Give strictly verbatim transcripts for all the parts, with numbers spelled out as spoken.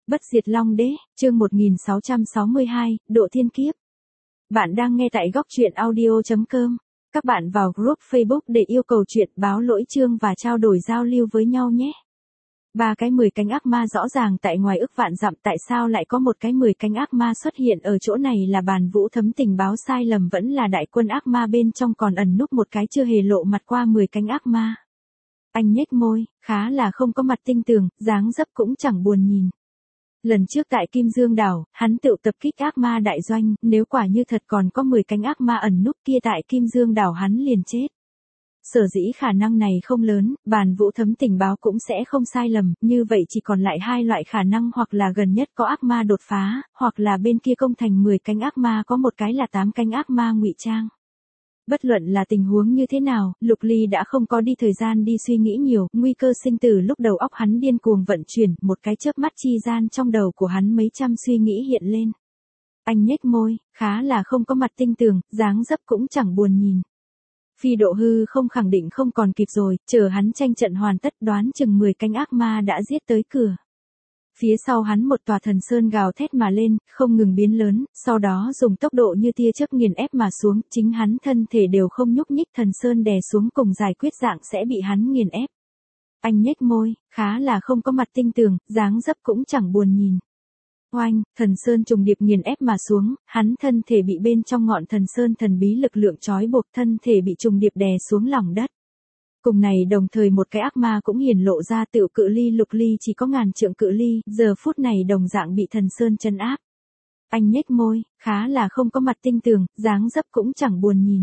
Bất diệt Long Đế, chương một nghìn sáu trăm sáu mươi hai, Độ Thiên Kiếp. Bạn đang nghe tại góc truyện audio chấm com. Các bạn vào group Facebook để yêu cầu chuyện báo lỗi chương và trao đổi giao lưu với nhau nhé. Ba cái mười cánh ác ma rõ ràng tại ngoài ức vạn dặm, tại sao lại có một cái mười cánh ác ma xuất hiện ở chỗ này? Là Bàn Vũ Thấm tình báo sai lầm, vẫn là đại quân ác ma bên trong còn ẩn núp một cái chưa hề lộ mặt qua mười cánh ác ma? Anh nhếch môi, khá là không có mặt tinh tường, dáng dấp cũng chẳng buồn nhìn. Lần trước tại Kim Dương Đảo, hắn tự tập kích ác ma đại doanh, nếu quả như thật còn có mười cánh ác ma ẩn núp kia tại Kim Dương Đảo, hắn liền chết. Sở dĩ khả năng này không lớn, Bàn Vũ Thấm tình báo cũng sẽ không sai lầm, như vậy chỉ còn lại hai loại khả năng, hoặc là gần nhất có ác ma đột phá, hoặc là bên kia công thành mười cánh ác ma có một cái là tám cánh ác ma ngụy trang. Bất luận là tình huống như thế nào, Lục Ly đã không có đi thời gian đi suy nghĩ nhiều, nguy cơ sinh tử lúc đầu óc hắn điên cuồng vận chuyển, một cái chớp mắt chi gian trong đầu của hắn mấy trăm suy nghĩ hiện lên. Anh nhếch môi, khá là không có mặt tinh tường, dáng dấp cũng chẳng buồn nhìn. Phi độ hư không khẳng định không còn kịp rồi, chờ hắn tranh trận hoàn tất đoán chừng mười cánh ác ma đã giết tới cửa. Phía sau hắn một tòa thần sơn gào thét mà lên, không ngừng biến lớn, sau đó dùng tốc độ như tia chớp nghiền ép mà xuống, chính hắn thân thể đều không nhúc nhích, thần sơn đè xuống cùng giải quyết dạng sẽ bị hắn nghiền ép. Anh nhếch môi, khá là không có mặt tinh tường, dáng dấp cũng chẳng buồn nhìn. Oanh, thần sơn trùng điệp nghiền ép mà xuống, hắn thân thể bị bên trong ngọn thần sơn thần bí lực lượng trói buộc, thân thể bị trùng điệp đè xuống lòng đất. Cùng này đồng thời một cái ác ma cũng hiển lộ ra, tựu cự ly Lục Ly chỉ có ngàn trượng cự ly, giờ phút này đồng dạng bị thần sơn trấn áp. Anh nhếch môi, khá là không có mặt tinh tường, dáng dấp cũng chẳng buồn nhìn.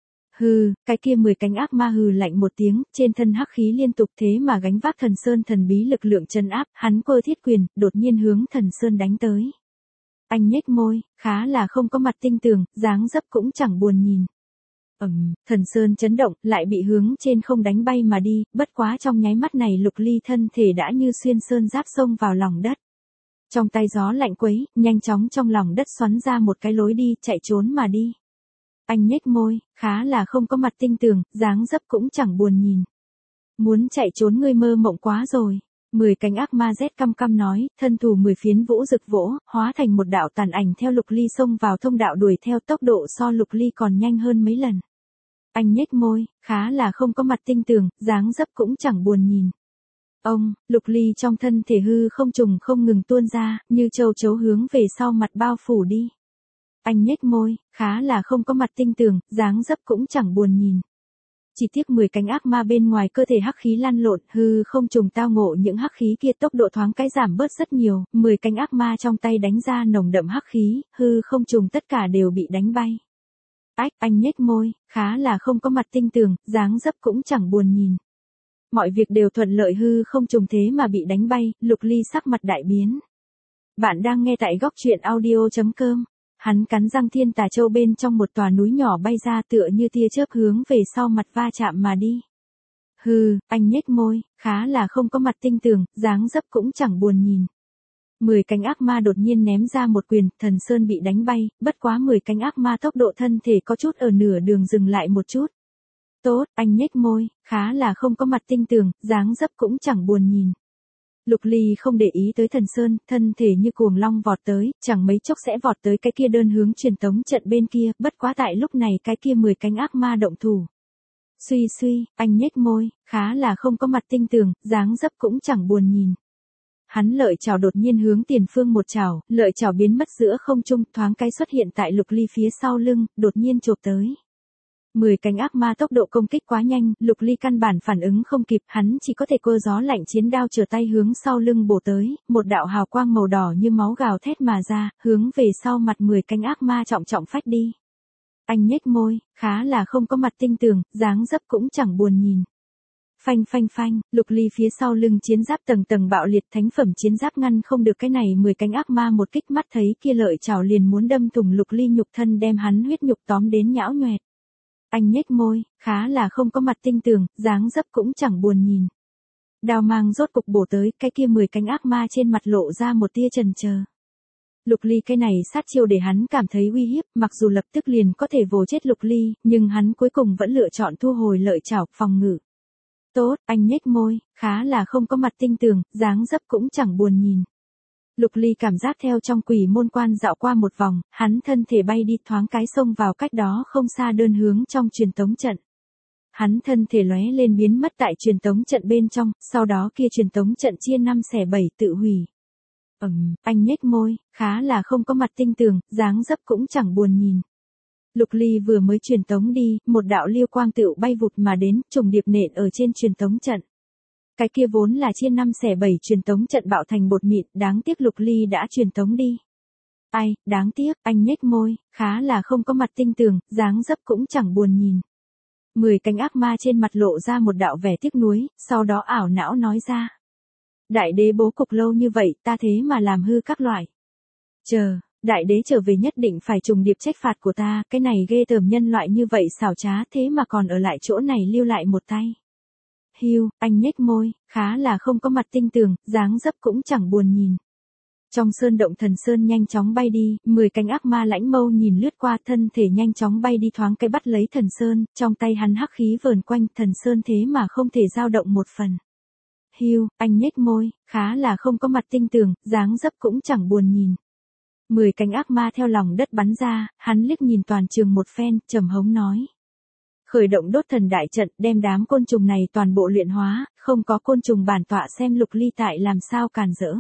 Hừ, cái kia mười cánh ác ma hừ lạnh một tiếng, trên thân hắc khí liên tục, thế mà gánh vác thần sơn thần bí lực lượng trấn áp, hắn cơ thiết quyền, đột nhiên hướng thần sơn đánh tới. Anh nhếch môi, khá là không có mặt tinh tường, dáng dấp cũng chẳng buồn nhìn. Ầm, um, thần sơn chấn động, lại bị hướng trên không đánh bay mà đi, bất quá trong nháy mắt này Lục Ly thân thể đã như xuyên sơn giáp xông vào lòng đất. Trong tay gió lạnh quấy, nhanh chóng trong lòng đất xoắn ra một cái lối đi, chạy trốn mà đi. Anh nhếch môi, khá là không có mặt tinh tường, dáng dấp cũng chẳng buồn nhìn. Muốn chạy trốn ngươi mơ mộng quá rồi. Mười cánh ác ma rét căm căm nói, thân thủ mười phiến vũ rực vỗ, hóa thành một đạo tàn ảnh theo Lục Ly xông vào thông đạo, đuổi theo tốc độ so Lục Ly còn nhanh hơn mấy lần. Anh nhếch môi, khá là không có mặt tinh tường, dáng dấp cũng chẳng buồn nhìn. Ông, Lục Ly trong thân thể hư không trùng không ngừng tuôn ra, như châu chấu hướng về sau mặt bao phủ đi. Anh nhếch môi, khá là không có mặt tinh tường, dáng dấp cũng chẳng buồn nhìn. Chỉ tiếc mười cánh ác ma bên ngoài cơ thể hắc khí lăn lộn, hư không trùng tao ngộ những hắc khí kia tốc độ thoáng cái giảm bớt rất nhiều, mười cánh ác ma trong tay đánh ra nồng đậm hắc khí, hư không trùng tất cả đều bị đánh bay. Ách, anh nhếch môi, khá là không có mặt tinh tường, dáng dấp cũng chẳng buồn nhìn. Mọi việc đều thuận lợi, hư không trùng thế mà bị đánh bay, Lục Ly sắc mặt đại biến. Bạn đang nghe tại góc truyện audio chấm com. Hắn cắn răng, thiên tà châu bên trong một tòa núi nhỏ bay ra, tựa như tia chớp hướng về sau mặt va chạm mà đi. Hừ, anh nhếch môi, khá là không có mặt tinh tường, dáng dấp cũng chẳng buồn nhìn. Mười cánh ác ma đột nhiên ném ra một quyền, thần sơn bị đánh bay, bất quá mười cánh ác ma tốc độ thân thể có chút ở nửa đường dừng lại một chút. Tốt, anh nhếch môi, khá là không có mặt tinh tường, dáng dấp cũng chẳng buồn nhìn. Lục Ly không để ý tới thần sơn, thân thể như cuồng long vọt tới, chẳng mấy chốc sẽ vọt tới cái kia đơn hướng truyền tống trận bên kia, bất quá tại lúc này cái kia mười cánh ác ma động thủ. Suy suy, anh nhếch môi, khá là không có mặt tinh tường, dáng dấp cũng chẳng buồn nhìn. Hắn lợi chảo đột nhiên hướng tiền phương một chảo, lợi chảo biến mất giữa không trung, thoáng cái xuất hiện tại Lục Ly phía sau lưng, đột nhiên chộp tới. Mười cánh ác ma tốc độ công kích quá nhanh, Lục Ly căn bản phản ứng không kịp, hắn chỉ có thể cơ gió lạnh chiến đao trở tay hướng sau lưng bổ tới, một đạo hào quang màu đỏ như máu gào thét mà ra, hướng về sau mặt mười cánh ác ma trọng trọng phách đi. Anh nhếch môi, khá là không có mặt tinh tường, dáng dấp cũng chẳng buồn nhìn. Phanh phanh phanh, Lục Ly phía sau lưng chiến giáp tầng tầng bạo liệt, thánh phẩm chiến giáp ngăn không được cái này mười cánh ác ma một kích, mắt thấy kia lợi chảo liền muốn đâm thủng Lục Ly nhục thân, đem hắn huyết nhục tóm đến nhão nhoẹt. Anh nhếch môi, khá là không có mặt tinh tường, dáng dấp cũng chẳng buồn nhìn. Đao mang rốt cục bổ tới, cái kia mười cánh ác ma trên mặt lộ ra một tia chần chờ. Lục Ly cái này sát chiêu để hắn cảm thấy uy hiếp, mặc dù lập tức liền có thể vồ chết Lục Ly, nhưng hắn cuối cùng vẫn lựa chọn thu hồi lợi chảo, phòng ngự. Tốt, anh nhếch môi, khá là không có mặt tinh tường, dáng dấp cũng chẳng buồn nhìn. Lục Ly cảm giác theo trong quỷ môn quan dạo qua một vòng, hắn thân thể bay đi thoáng cái xông vào cách đó không xa đơn hướng trong truyền tống trận. Hắn thân thể lóe lên biến mất tại truyền tống trận bên trong, sau đó kia truyền tống trận chia năm xẻ bảy tự hủy. Ừm, anh nhếch môi, khá là không có mặt tinh tường, dáng dấp cũng chẳng buồn nhìn. Lục Ly vừa mới truyền tống đi, một đạo liêu quang tựu bay vụt mà đến, trùng điệp nện ở trên truyền tống trận. Cái kia vốn là chia năm xẻ bảy truyền tống trận bạo thành bột mịn, đáng tiếc Lục Ly đã truyền tống đi. Ai, đáng tiếc, anh nhếch môi, khá là không có mặt tinh tường, dáng dấp cũng chẳng buồn nhìn. Mười cánh ác ma trên mặt lộ ra một đạo vẻ tiếc nuối, sau đó ảo não nói ra. Đại đế bố cục lâu như vậy, ta thế mà làm hư các loại. Chờ, đại đế trở về nhất định phải trùng điệp trách phạt của ta, cái này ghê tởm nhân loại như vậy xảo trá thế mà còn ở lại chỗ này lưu lại một tay. Hiu, anh nhếch môi, khá là không có mặt tinh tường, dáng dấp cũng chẳng buồn nhìn. Trong sơn động thần sơn nhanh chóng bay đi, mười cánh ác ma lãnh mâu nhìn lướt qua thân thể nhanh chóng bay đi thoáng cái bắt lấy thần sơn, trong tay hắn hắc khí vờn quanh thần sơn thế mà không thể dao động một phần. Hiu, anh nhếch môi, khá là không có mặt tinh tường, dáng dấp cũng chẳng buồn nhìn. Mười cánh ác ma theo lòng đất bắn ra, hắn liếc nhìn toàn trường một phen, trầm hống nói. Khởi động đốt thần đại trận, đem đám côn trùng này toàn bộ luyện hóa, không có côn trùng bản tọa xem Lục Ly tại làm sao càn rỡ.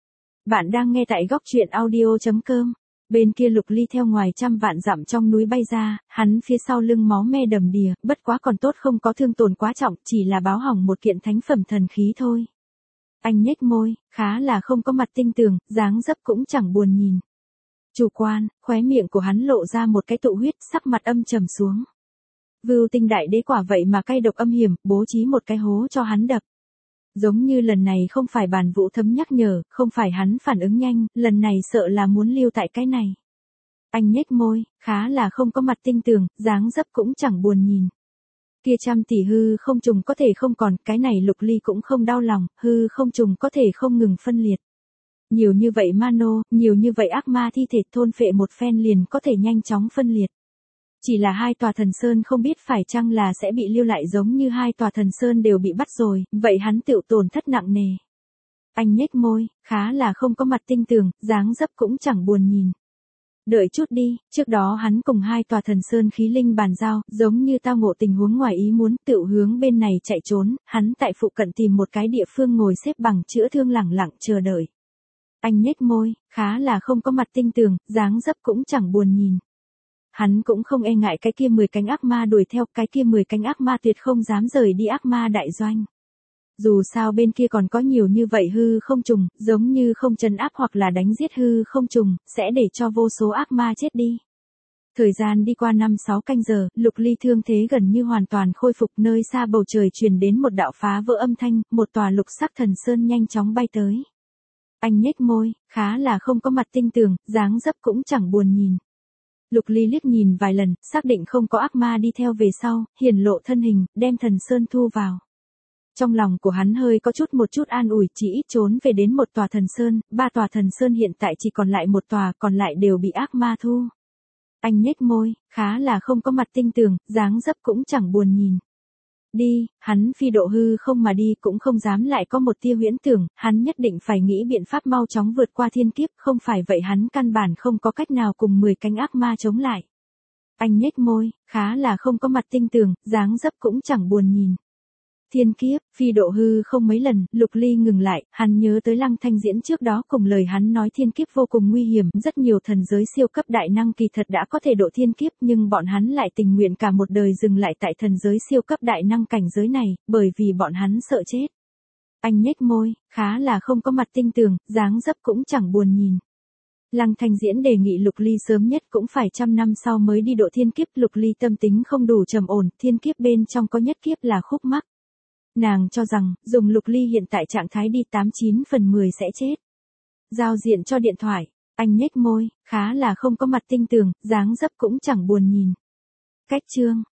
Bạn đang nghe tại góc truyện audio chấm com. Bên kia Lục Ly theo ngoài trăm vạn dặm trong núi bay ra, hắn phía sau lưng máu me đầm đìa, bất quá còn tốt không có thương tổn quá trọng, chỉ là báo hỏng một kiện thánh phẩm thần khí thôi. Anh nhếch môi, khá là không có mặt tinh tường, dáng dấp cũng chẳng buồn nhìn. Chủ quan, khóe miệng của hắn lộ ra một cái tụ huyết, sắc mặt âm trầm xuống. Vưu Tinh đại đế quả vậy mà cay độc âm hiểm, bố trí một cái hố cho hắn đập. Giống như lần này không phải Bàn Vũ Thấm nhắc nhở, không phải hắn phản ứng nhanh, lần này sợ là muốn lưu tại cái này. Anh nhếch môi, khá là không có mặt tinh tường, dáng dấp cũng chẳng buồn nhìn. Kia trăm tỷ hư không trùng có thể không còn, cái này Lục Ly cũng không đau lòng, hư không trùng có thể không ngừng phân liệt. Nhiều như vậy mano, nhiều như vậy ác ma thi thể thôn phệ một phen liền có thể nhanh chóng phân liệt. Chỉ là hai tòa thần sơn không biết phải chăng là sẽ bị lưu lại giống như hai tòa thần sơn đều bị bắt rồi, vậy hắn tựu tổn thất nặng nề. Anh nhếch môi, khá là không có mặt tinh tường, dáng dấp cũng chẳng buồn nhìn. Đợi chút đi, trước đó hắn cùng hai tòa thần sơn khí linh bàn giao, giống như tao ngộ tình huống ngoài ý muốn tựu hướng bên này chạy trốn, hắn tại phụ cận tìm một cái địa phương ngồi xếp bằng chữa thương lẳng lặng chờ đợi. Anh nhếch môi, khá là không có mặt tinh tường, dáng dấp cũng chẳng buồn nhìn. Hắn cũng không e ngại cái kia mười cánh ác ma đuổi theo, cái kia mười cánh ác ma tuyệt không dám rời đi ác ma đại doanh. Dù sao bên kia còn có nhiều như vậy hư không trùng, giống như không trấn áp hoặc là đánh giết hư không trùng, sẽ để cho vô số ác ma chết đi. Thời gian đi qua năm sáu canh giờ, Lục Ly thương thế gần như hoàn toàn khôi phục, nơi xa bầu trời truyền đến một đạo phá vỡ âm thanh, một tòa lục sắc thần sơn nhanh chóng bay tới. Anh nhếch môi, khá là không có mặt tinh tường, dáng dấp cũng chẳng buồn nhìn. Lục Ly liếc nhìn vài lần, xác định không có ác ma đi theo về sau, hiển lộ thân hình, đem thần sơn thu vào. Trong lòng của hắn hơi có chút một chút an ủi, chỉ ít trốn về đến một tòa thần sơn, ba tòa thần sơn hiện tại chỉ còn lại một tòa, còn lại đều bị ác ma thu. Anh nhếch môi, khá là không có mặt tinh tường, dáng dấp cũng chẳng buồn nhìn. Đi, hắn phi độ hư không mà đi cũng không dám lại có một tia huyễn tưởng, hắn nhất định phải nghĩ biện pháp mau chóng vượt qua thiên kiếp, không phải vậy hắn căn bản không có cách nào cùng mười cánh ác ma chống lại. Anh nhếch môi, khá là không có mặt tinh tường, dáng dấp cũng chẳng buồn nhìn. Thiên kiếp, phi độ hư không mấy lần, Lục Ly ngừng lại, hắn nhớ tới Lăng Thanh Diễn trước đó cùng lời hắn nói thiên kiếp vô cùng nguy hiểm, rất nhiều thần giới siêu cấp đại năng kỳ thật đã có thể độ thiên kiếp nhưng bọn hắn lại tình nguyện cả một đời dừng lại tại thần giới siêu cấp đại năng cảnh giới này, bởi vì bọn hắn sợ chết. Anh nhếch môi, khá là không có mặt tinh tường, dáng dấp cũng chẳng buồn nhìn. Lăng Thanh Diễn đề nghị Lục Ly sớm nhất cũng phải trăm năm sau mới đi độ thiên kiếp, Lục Ly tâm tính không đủ trầm ổn, thiên kiếp bên trong có nhất kiếp là khúc mắc. Nàng cho rằng, dùng Lục Ly hiện tại trạng thái đi tám chín phần mười sẽ chết. Giao diện cho điện thoại, anh nhếch môi, khá là không có mặt tinh tường, dáng dấp cũng chẳng buồn nhìn. Cách chương